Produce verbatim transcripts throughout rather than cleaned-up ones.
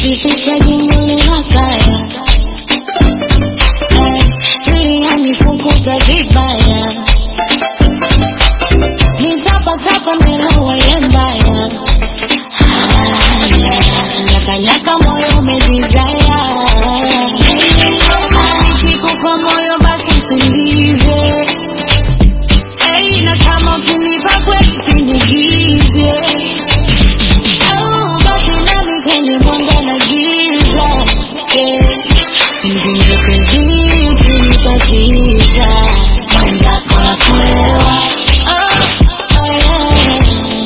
Sihitaji mwili na kaya, siri yanifukuza vibaya, nitapatapa nilowa ya mbaya. Nyaka moyo umejizaya, nikikupa moyo basi usingize. Hey, na kama ukinipa kweli usinigize. Oh, basi nami kwenye mwanga na giza. Yeah. Sivile penzi ukinipa giza, mwenda kwa kuelewa. Oh, oh yeah.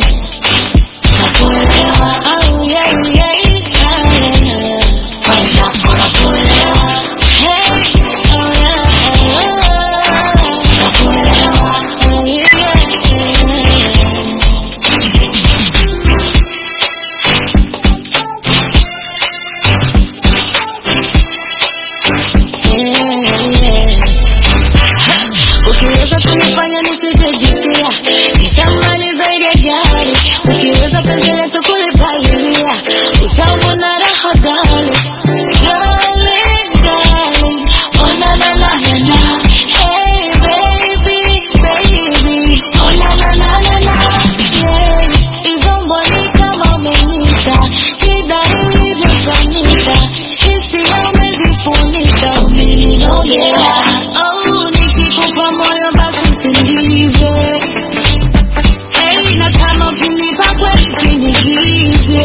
Nakuelewa, oh yeah, yeah. Ukiweza kunifanya nisijejisikia, nitamani zaidi ya gari. Ukiweza pendelea tukulipalilia, utaona raha gali. Darling, darling, oh na na na na na. Hey baby, baby, oh na na na na na. Yeah, hizo mboni kama umenita, kidari ulivyofanyika, hisia umezifunika, umeninogea. Oh, nikikupa moyo basi usingize. Hey, na kama ukinipa kweli usinigize.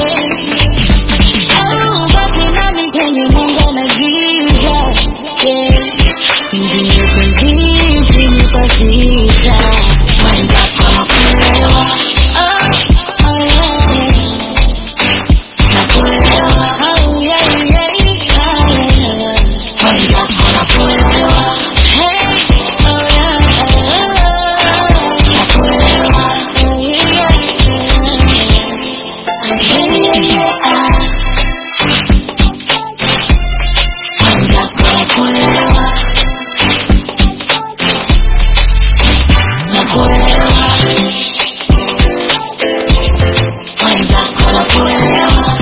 Oh, basi nami kwenye mwanga na giza. Yeah, sivile penzi ukinipa giza, mwenda kwa kuelewa. Oh, oh yeah. Nakuelewa, oh yeah, yeah, yeah. Mwenda kwa kuelewa. Hey, oh yeah, oh yeah. Nakuelewa, oh yeah, yeah. Yeah, yeah. Mwenda kwa kuelewa. Nakuelewa, mwenda kwa kuelewa.